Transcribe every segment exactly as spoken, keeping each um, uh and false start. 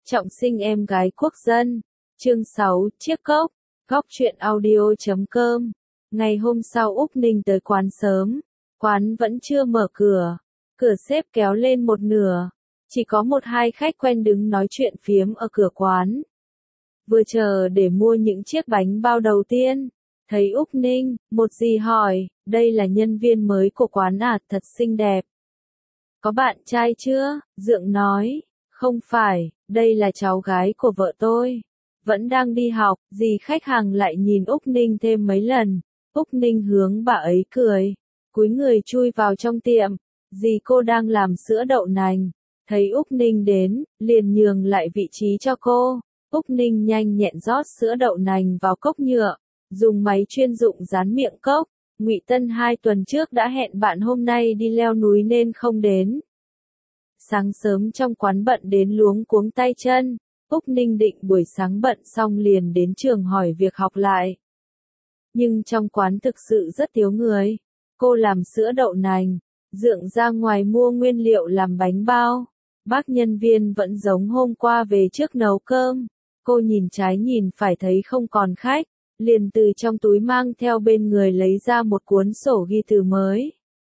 Trọng sinh em gái quốc dân. Chương sáu, chiếc cốc. Góc truyện audio chấm com. Ngày hôm sau Úc Ninh tới quán sớm. Quán vẫn chưa mở cửa. Cửa xếp kéo lên một nửa. Chỉ có một hai khách quen đứng nói chuyện phiếm ở cửa quán. Vừa chờ để mua những chiếc bánh bao đầu tiên. Thấy Úc Ninh, một dì hỏi, đây là nhân viên mới của quán à, thật xinh đẹp. Có bạn trai chưa? Dượng nói, không phải, đây là cháu gái của vợ tôi. Vẫn đang đi học, dì khách hàng lại nhìn Úc Ninh thêm mấy lần. Úc Ninh hướng bà ấy cười. Cúi người chui vào trong tiệm. Dì cô đang làm sữa đậu nành. Thấy Úc Ninh đến, liền nhường lại vị trí cho cô. Úc Ninh nhanh nhẹn rót sữa đậu nành vào cốc nhựa. Dùng máy chuyên dụng dán miệng cốc. Ngụy Tân hai tuần trước đã hẹn bạn hôm nay đi leo núi nên không đến. Sáng sớm trong quán bận đến luống cuống tay chân. Úc Ninh định buổi sáng bận xong liền đến trường hỏi việc học lại. Nhưng trong quán thực sự rất thiếu người. Cô làm sữa đậu nành. Dượng ra ngoài mua nguyên liệu làm bánh bao. Bác nhân viên vẫn giống hôm qua về trước nấu cơm. Cô nhìn trái nhìn phải thấy không còn khách. Liền từ trong túi mang theo bên người lấy ra một cuốn sổ ghi từ mới.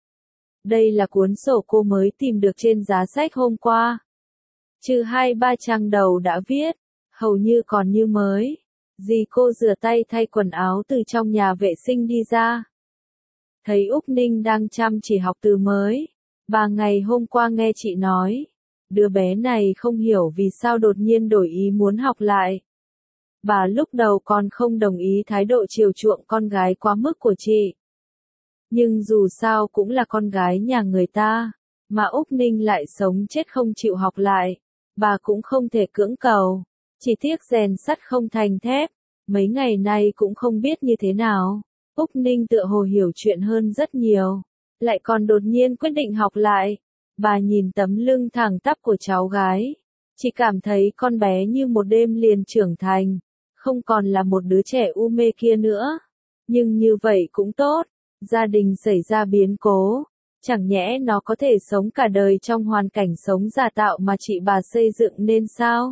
Đây là cuốn sổ cô mới tìm được trên giá sách hôm qua. Trừ hai ba trang đầu đã viết, hầu như còn như mới. Dì cô rửa tay thay quần áo từ trong nhà vệ sinh đi ra. Thấy Úc Ninh đang chăm chỉ học từ mới. Bà ngày hôm qua nghe chị nói. Đứa bé này không hiểu vì sao đột nhiên đổi ý muốn học lại. Bà lúc đầu còn không đồng ý thái độ chiều chuộng con gái quá mức của chị. Nhưng dù sao cũng là con gái nhà người ta, mà Úc Ninh lại sống chết không chịu học lại. Bà cũng không thể cưỡng cầu, chỉ tiếc rèn sắt không thành thép, mấy ngày nay cũng không biết như thế nào. Úc Ninh tựa hồ hiểu chuyện hơn rất nhiều, lại còn đột nhiên quyết định học lại. Bà nhìn tấm lưng thẳng tắp của cháu gái, chỉ cảm thấy con bé như một đêm liền trưởng thành, không còn là một đứa trẻ u mê kia nữa. Nhưng như vậy cũng tốt, gia đình xảy ra biến cố. Chẳng nhẽ nó có thể sống cả đời trong hoàn cảnh sống giả tạo mà chị bà xây dựng nên sao?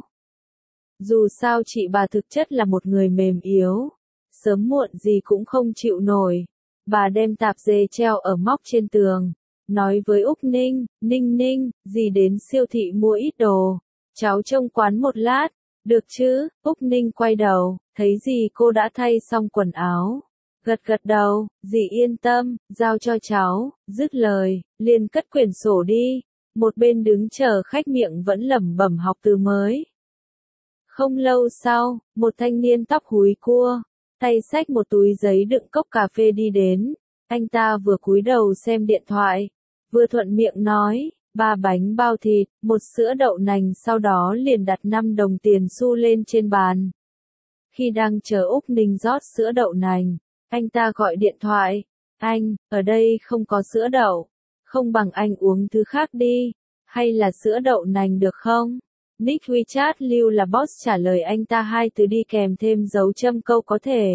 Dù sao chị bà thực chất là một người mềm yếu. Sớm muộn gì cũng không chịu nổi. Bà đem tạp dề treo ở móc trên tường. Nói với Úc Ninh, Ninh Ninh, dì đến siêu thị mua ít đồ. Cháu trông quán một lát. Được chứ? Úc Ninh quay đầu, thấy dì cô đã thay xong quần áo. Gật gật đầu, dì yên tâm, giao cho cháu, dứt lời, liền cất quyển sổ đi. Một bên đứng chờ khách miệng vẫn lẩm bẩm học từ mới. Không lâu sau, một thanh niên tóc húi cua, tay xách một túi giấy đựng cốc cà phê đi đến. Anh ta vừa cúi đầu xem điện thoại, vừa thuận miệng nói, ba bánh bao thịt, một sữa đậu nành, sau đó liền đặt năm đồng tiền xu lên trên bàn. Khi đang chờ Úc Ninh rót sữa đậu nành, anh ta gọi điện thoại, anh, ở đây không có sữa đậu, không bằng anh uống thứ khác đi, hay là sữa đậu nành được không? Nick WeChat lưu là boss trả lời anh ta hai từ đi kèm thêm dấu châm câu có thể.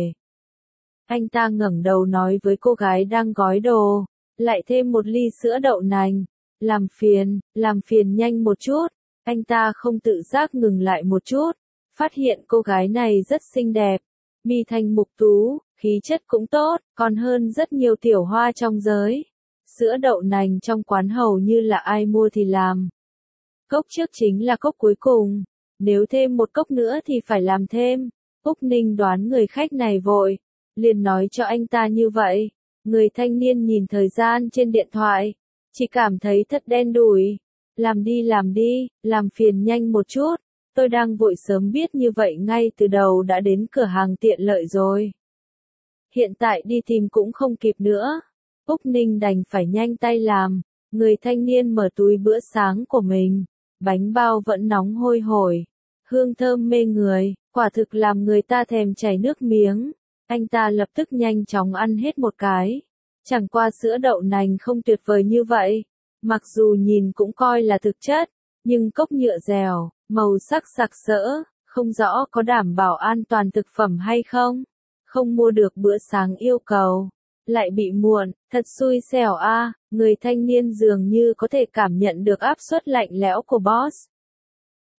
Anh ta ngẩng đầu nói với cô gái đang gói đồ, lại thêm một ly sữa đậu nành, làm phiền, làm phiền nhanh một chút. Anh ta không tự giác ngừng lại một chút, phát hiện cô gái này rất xinh đẹp, mi thanh mục tú, khí chất cũng tốt, còn hơn rất nhiều tiểu hoa trong giới. Sữa đậu nành trong quán hầu như là ai mua thì làm. Cốc trước chính là cốc cuối cùng, nếu thêm một cốc nữa thì phải làm thêm. Úc Ninh đoán người khách này vội, liền nói cho anh ta như vậy. Người thanh niên nhìn thời gian trên điện thoại, chỉ cảm thấy thật đen đủi. Làm đi làm đi, làm phiền nhanh một chút, tôi đang vội, sớm biết như vậy ngay từ đầu đã đến cửa hàng tiện lợi rồi. Hiện tại đi tìm cũng không kịp nữa. Úc Ninh đành phải nhanh tay làm. Người thanh niên mở túi bữa sáng của mình. Bánh bao vẫn nóng hôi hổi. Hương thơm mê người, quả thực làm người ta thèm chảy nước miếng. Anh ta lập tức nhanh chóng ăn hết một cái. Chẳng qua sữa đậu nành không tuyệt vời như vậy. Mặc dù nhìn cũng coi là thực chất, nhưng cốc nhựa dẻo, màu sắc sặc sỡ, không rõ có đảm bảo an toàn thực phẩm hay không. Không mua được bữa sáng yêu cầu, lại bị muộn, thật xui xẻo a. À. Người thanh niên dường như có thể cảm nhận được áp suất lạnh lẽo của boss.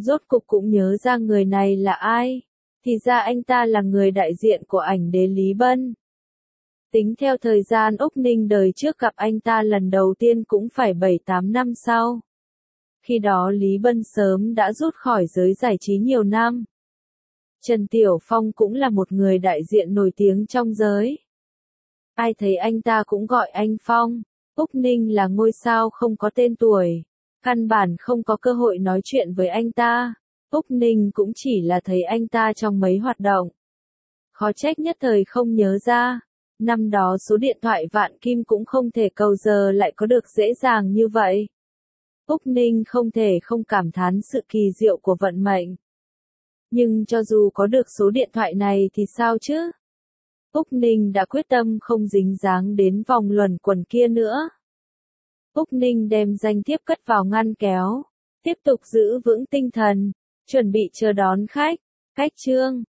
Rốt cục cũng nhớ ra người này là ai. Thì ra anh ta là người đại diện của ảnh đế Lý Bân. Tính theo thời gian Úc Ninh đời trước gặp anh ta lần đầu tiên cũng phải bảy tám năm sau. Khi đó Lý Bân sớm đã rút khỏi giới giải trí nhiều năm. Trần Tiểu Phong cũng là một người đại diện nổi tiếng trong giới. Ai thấy anh ta cũng gọi anh Phong. Úc Ninh là ngôi sao không có tên tuổi. Căn bản không có cơ hội nói chuyện với anh ta. Úc Ninh cũng chỉ là thấy anh ta trong mấy hoạt động. Khó trách nhất thời không nhớ ra. Năm đó số điện thoại vạn kim cũng không thể cầu giờ lại có được dễ dàng như vậy. Úc Ninh không thể không cảm thán sự kỳ diệu của vận mệnh. Nhưng cho dù có được số điện thoại này thì sao chứ? Úc Ninh đã quyết tâm không dính dáng đến vòng luẩn quẩn kia nữa. Úc Ninh đem danh thiếp cất vào ngăn kéo. Tiếp tục giữ vững tinh thần. Chuẩn bị chờ đón khách. Khách trương.